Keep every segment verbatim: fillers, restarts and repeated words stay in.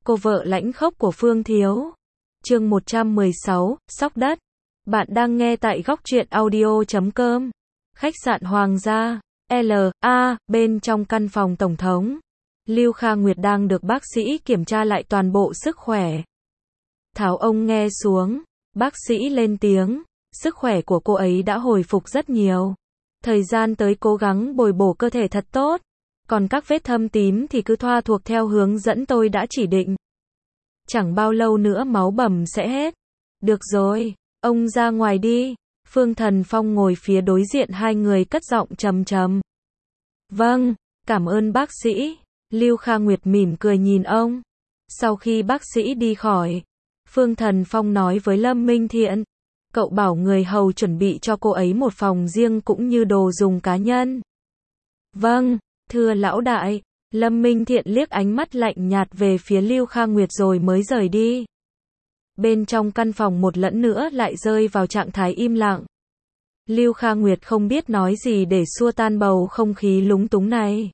Cô vợ lãnh khốc của Phương Thiếu. Chương một trăm mười sáu, Sóc Đất. Bạn đang nghe tại góc truyện audio chấm com. Khách sạn Hoàng gia, L A, bên trong căn phòng tổng thống. Lưu Kha Nguyệt đang được bác sĩ kiểm tra lại toàn bộ sức khỏe. Tháo ông nghe xuống, bác sĩ lên tiếng, sức khỏe của cô ấy đã hồi phục rất nhiều. Thời gian tới cố gắng bồi bổ cơ thể thật tốt. Còn các vết thâm tím thì cứ thoa thuộc theo hướng dẫn tôi đã chỉ định. Chẳng bao lâu nữa máu bầm sẽ hết. Được rồi, ông ra ngoài đi. Phương Thần Phong ngồi phía đối diện hai người cất giọng trầm trầm. Vâng, cảm ơn bác sĩ. Lưu Kha Nguyệt mỉm cười nhìn ông. Sau khi bác sĩ đi khỏi, Phương Thần Phong nói với Lâm Minh Thiện. Cậu bảo người hầu chuẩn bị cho cô ấy một phòng riêng cũng như đồ dùng cá nhân. Vâng, thưa lão đại. Lâm Minh Thiện liếc ánh mắt lạnh nhạt về phía Lưu Kha Nguyệt rồi mới rời đi. Bên trong căn phòng một lần nữa lại rơi vào trạng thái im lặng. Lưu Kha Nguyệt không biết nói gì để xua tan bầu không khí lúng túng này.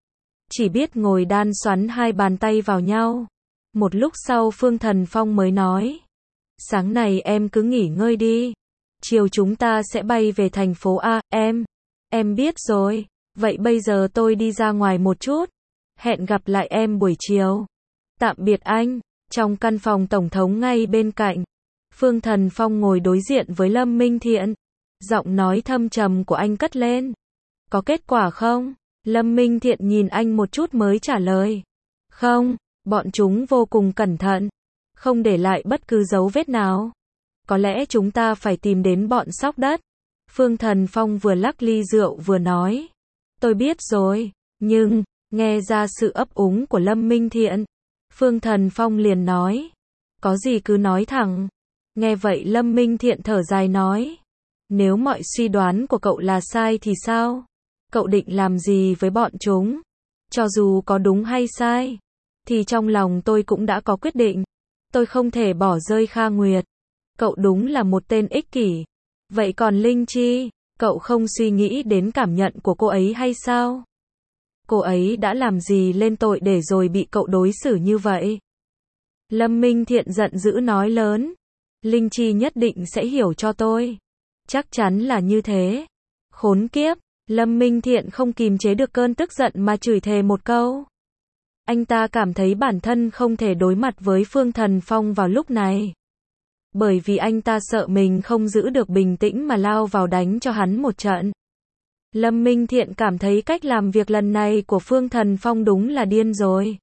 Chỉ biết ngồi đan xoắn hai bàn tay vào nhau. Một lúc sau Phương Thần Phong mới nói. Sáng này em cứ nghỉ ngơi đi. Chiều chúng ta sẽ bay về thành phố A, em. Em biết rồi. Vậy bây giờ tôi đi ra ngoài một chút. Hẹn gặp lại em buổi chiều. Tạm biệt anh. Trong căn phòng tổng thống ngay bên cạnh, Phương Thần Phong ngồi đối diện với Lâm Minh Thiện. Giọng nói thâm trầm của anh cất lên. Có kết quả không? Lâm Minh Thiện nhìn anh một chút mới trả lời. Không, bọn chúng vô cùng cẩn thận. Không để lại bất cứ dấu vết nào. Có lẽ chúng ta phải tìm đến bọn Sóc Đất. Phương Thần Phong vừa lắc ly rượu vừa nói. Tôi biết rồi, nhưng, nghe ra sự ấp úng của Lâm Minh Thiện. Phương Thần Phong liền nói. Có gì cứ nói thẳng. Nghe vậy Lâm Minh Thiện thở dài nói. Nếu mọi suy đoán của cậu là sai thì sao? Cậu định làm gì với bọn chúng? Cho dù có đúng hay sai, thì trong lòng tôi cũng đã có quyết định. Tôi không thể bỏ rơi Kha Nguyệt. Cậu đúng là một tên ích kỷ. Vậy còn Linh Chi, cậu không suy nghĩ đến cảm nhận của cô ấy hay sao? Cô ấy đã làm gì lên tội để rồi bị cậu đối xử như vậy? Lâm Minh Thiện giận dữ nói lớn. Linh Chi nhất định sẽ hiểu cho tôi. Chắc chắn là như thế. Khốn kiếp, Lâm Minh Thiện không kìm chế được cơn tức giận mà chửi thề một câu. Anh ta cảm thấy bản thân không thể đối mặt với Phương Thần Phong vào lúc này. Bởi vì anh ta sợ mình không giữ được bình tĩnh mà lao vào đánh cho hắn một trận. Lâm Minh Thiện cảm thấy cách làm việc lần này của Phương Thần Phong đúng là điên rồi.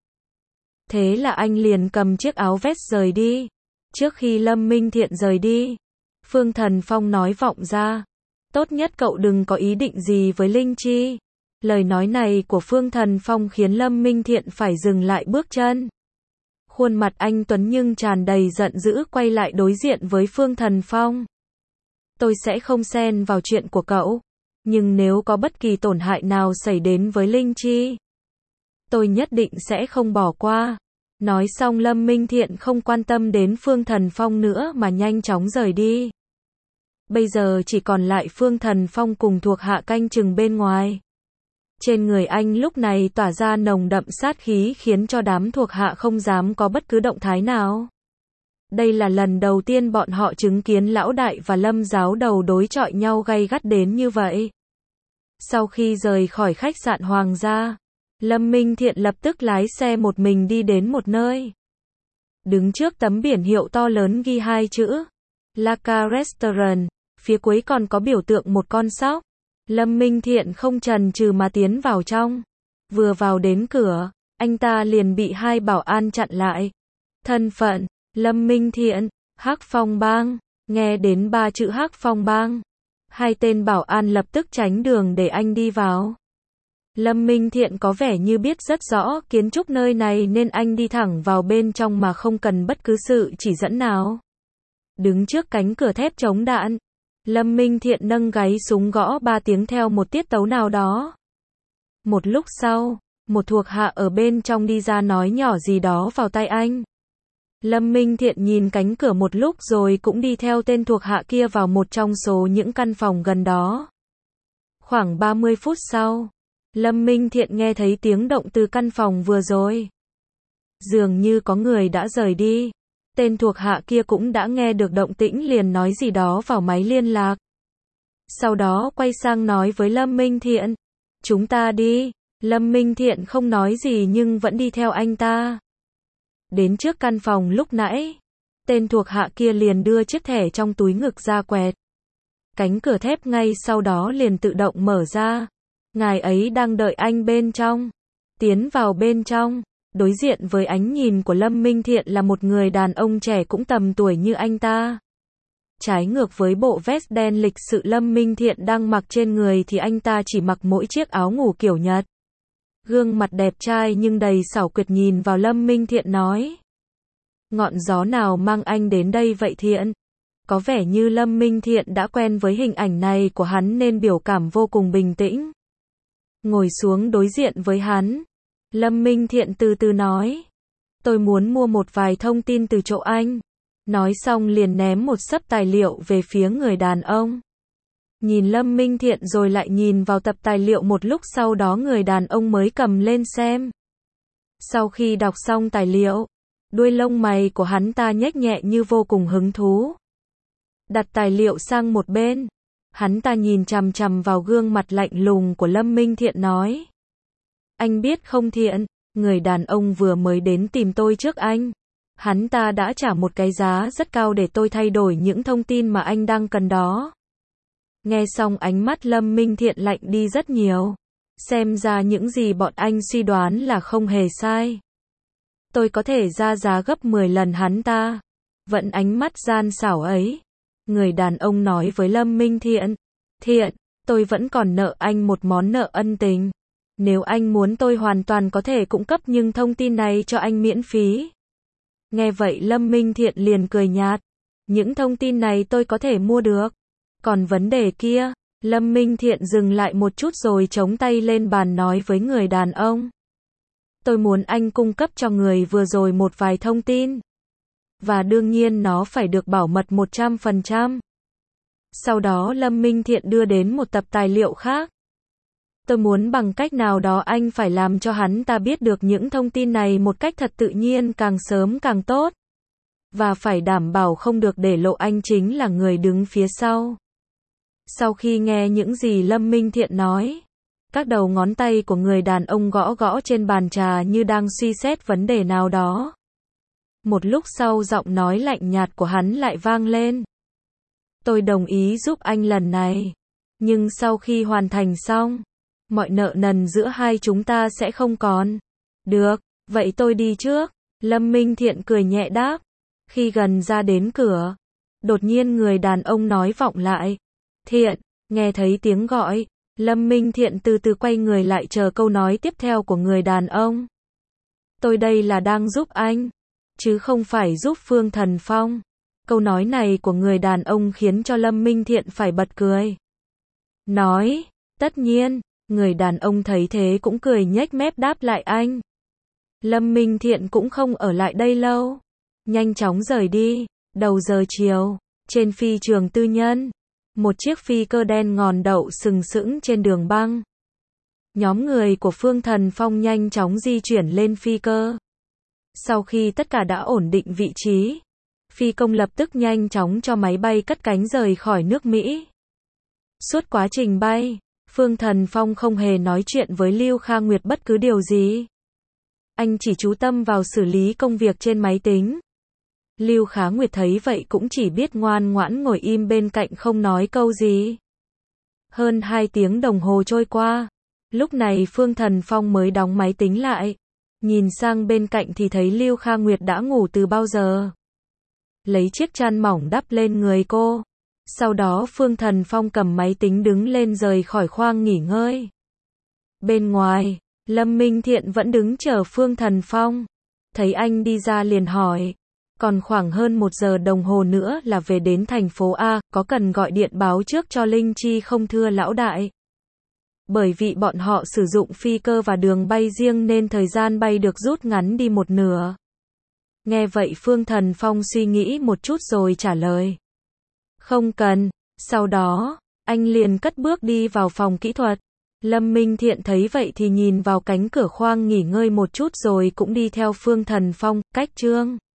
Thế là anh liền cầm chiếc áo vest rời đi. Trước khi Lâm Minh Thiện rời đi, Phương Thần Phong nói vọng ra. Tốt nhất cậu đừng có ý định gì với Linh Chi. Lời nói này của Phương Thần Phong khiến Lâm Minh Thiện phải dừng lại bước chân. Khuôn mặt anh Tuấn nhưng tràn đầy giận dữ quay lại đối diện với Phương Thần Phong. Tôi sẽ không xen vào chuyện của cậu. Nhưng nếu có bất kỳ tổn hại nào xảy đến với Linh Chi, tôi nhất định sẽ không bỏ qua. Nói xong Lâm Minh Thiện không quan tâm đến Phương Thần Phong nữa mà nhanh chóng rời đi. Bây giờ chỉ còn lại Phương Thần Phong cùng thuộc hạ canh chừng bên ngoài. Trên người anh lúc này tỏa ra nồng đậm sát khí khiến cho đám thuộc hạ không dám có bất cứ động thái nào. Đây là lần đầu tiên bọn họ chứng kiến lão đại và Lâm giáo đầu đối chọi nhau gay gắt đến như vậy. Sau khi rời khỏi khách sạn Hoàng gia, Lâm Minh Thiện lập tức lái xe một mình đi đến một nơi. Đứng trước tấm biển hiệu to lớn ghi hai chữ La Ca Restaurant, phía cuối còn có biểu tượng một con sóc. Lâm Minh Thiện không chần chừ mà tiến vào trong. Vừa vào đến cửa, anh ta liền bị hai bảo an chặn lại. Thân phận, Lâm Minh Thiện, Hắc Phong Bang. Nghe đến ba chữ Hắc Phong Bang, hai tên bảo an lập tức tránh đường để anh đi vào. Lâm Minh Thiện có vẻ như biết rất rõ kiến trúc nơi này nên anh đi thẳng vào bên trong mà không cần bất cứ sự chỉ dẫn nào. Đứng trước cánh cửa thép chống đạn, Lâm Minh Thiện nâng gáy súng gõ ba tiếng theo một tiết tấu nào đó. Một lúc sau, một thuộc hạ ở bên trong đi ra nói nhỏ gì đó vào tai anh. Lâm Minh Thiện nhìn cánh cửa một lúc rồi cũng đi theo tên thuộc hạ kia vào một trong số những căn phòng gần đó. Khoảng ba mươi phút sau, Lâm Minh Thiện nghe thấy tiếng động từ căn phòng vừa rồi. Dường như có người đã rời đi. Tên thuộc hạ kia cũng đã nghe được động tĩnh liền nói gì đó vào máy liên lạc. Sau đó quay sang nói với Lâm Minh Thiện. Chúng ta đi. Lâm Minh Thiện không nói gì nhưng vẫn đi theo anh ta. Đến trước căn phòng lúc nãy. Tên thuộc hạ kia liền đưa chiếc thẻ trong túi ngực ra quẹt. Cánh cửa thép ngay sau đó liền tự động mở ra. Ngài ấy đang đợi anh bên trong. Tiến vào bên trong. Đối diện với ánh nhìn của Lâm Minh Thiện là một người đàn ông trẻ cũng tầm tuổi như anh ta. Trái ngược với bộ vest đen lịch sự Lâm Minh Thiện đang mặc trên người thì anh ta chỉ mặc mỗi chiếc áo ngủ kiểu Nhật. Gương mặt đẹp trai nhưng đầy xảo quyệt nhìn vào Lâm Minh Thiện nói. Ngọn gió nào mang anh đến đây vậy Thiện? Có vẻ như Lâm Minh Thiện đã quen với hình ảnh này của hắn nên biểu cảm vô cùng bình tĩnh. Ngồi xuống đối diện với hắn. Lâm Minh Thiện từ từ nói. Tôi muốn mua một vài thông tin từ chỗ anh. Nói xong liền ném một xấp tài liệu về phía người đàn ông. Nhìn Lâm Minh Thiện rồi lại nhìn vào tập tài liệu một lúc sau đó người đàn ông mới cầm lên xem. Sau khi đọc xong tài liệu, đuôi lông mày của hắn ta nhếch nhẹ như vô cùng hứng thú. Đặt tài liệu sang một bên. Hắn ta nhìn chằm chằm vào gương mặt lạnh lùng của Lâm Minh Thiện nói. Anh biết không Thiện, người đàn ông vừa mới đến tìm tôi trước anh. Hắn ta đã trả một cái giá rất cao để tôi thay đổi những thông tin mà anh đang cần đó. Nghe xong ánh mắt Lâm Minh Thiện lạnh đi rất nhiều. Xem ra những gì bọn anh suy đoán là không hề sai. Tôi có thể ra giá gấp mười lần hắn ta. Vẫn ánh mắt gian xảo ấy. Người đàn ông nói với Lâm Minh Thiện. Thiện, tôi vẫn còn nợ anh một món nợ ân tình. Nếu anh muốn tôi hoàn toàn có thể cung cấp nhưng thông tin này cho anh miễn phí. Nghe vậy Lâm Minh Thiện liền cười nhạt. Những thông tin này tôi có thể mua được. Còn vấn đề kia, Lâm Minh Thiện dừng lại một chút rồi chống tay lên bàn nói với người đàn ông. Tôi muốn anh cung cấp cho người vừa rồi một vài thông tin. Và đương nhiên nó phải được bảo mật một trăm phần trăm. Sau đó Lâm Minh Thiện đưa đến một tập tài liệu khác. Tôi muốn bằng cách nào đó anh phải làm cho hắn ta biết được những thông tin này một cách thật tự nhiên càng sớm càng tốt. Và phải đảm bảo không được để lộ anh chính là người đứng phía sau. Sau khi nghe những gì Lâm Minh Thiện nói, các đầu ngón tay của người đàn ông gõ gõ trên bàn trà như đang suy xét vấn đề nào đó. Một lúc sau giọng nói lạnh nhạt của hắn lại vang lên. Tôi đồng ý giúp anh lần này. Nhưng sau khi hoàn thành xong, mọi nợ nần giữa hai chúng ta sẽ không còn. Được, vậy tôi đi trước. Lâm Minh Thiện cười nhẹ đáp. Khi gần ra đến cửa, đột nhiên người đàn ông nói vọng lại. Thiện, nghe thấy tiếng gọi, Lâm Minh Thiện từ từ quay người lại chờ câu nói tiếp theo của người đàn ông. Tôi đây là đang giúp anh, chứ không phải giúp Phương Thần Phong. Câu nói này của người đàn ông khiến cho Lâm Minh Thiện phải bật cười. Nói, tất nhiên, người đàn ông thấy thế cũng cười nhếch mép đáp lại anh. Lâm Minh Thiện cũng không ở lại đây lâu. Nhanh chóng rời đi. Đầu giờ chiều, trên phi trường tư nhân, một chiếc phi cơ đen ngòn đậu sừng sững trên đường băng. Nhóm người của Phương Thần Phong nhanh chóng di chuyển lên phi cơ. Sau khi tất cả đã ổn định vị trí, phi công lập tức nhanh chóng cho máy bay cất cánh rời khỏi nước Mỹ. Suốt quá trình bay, Phương Thần Phong không hề nói chuyện với Lưu Kha Nguyệt bất cứ điều gì. Anh chỉ chú tâm vào xử lý công việc trên máy tính. Lưu Khá Nguyệt thấy vậy cũng chỉ biết ngoan ngoãn ngồi im bên cạnh không nói câu gì. Hơn hai tiếng đồng hồ trôi qua. Lúc này Phương Thần Phong mới đóng máy tính lại. Nhìn sang bên cạnh thì thấy Lưu Kha Nguyệt đã ngủ từ bao giờ. Lấy chiếc chăn mỏng đắp lên người cô. Sau đó Phương Thần Phong cầm máy tính đứng lên rời khỏi khoang nghỉ ngơi. Bên ngoài, Lâm Minh Thiện vẫn đứng chờ Phương Thần Phong. Thấy anh đi ra liền hỏi. Còn khoảng hơn một giờ đồng hồ nữa là về đến thành phố A, có cần gọi điện báo trước cho Linh Chi không thưa lão đại? Bởi vì bọn họ sử dụng phi cơ và đường bay riêng nên thời gian bay được rút ngắn đi một nửa. Nghe vậy Phương Thần Phong suy nghĩ một chút rồi trả lời. Không cần. Sau đó, anh liền cất bước đi vào phòng kỹ thuật. Lâm Minh Thiện thấy vậy thì nhìn vào cánh cửa khoang nghỉ ngơi một chút rồi cũng đi theo Phương Thần Phong, cách Trương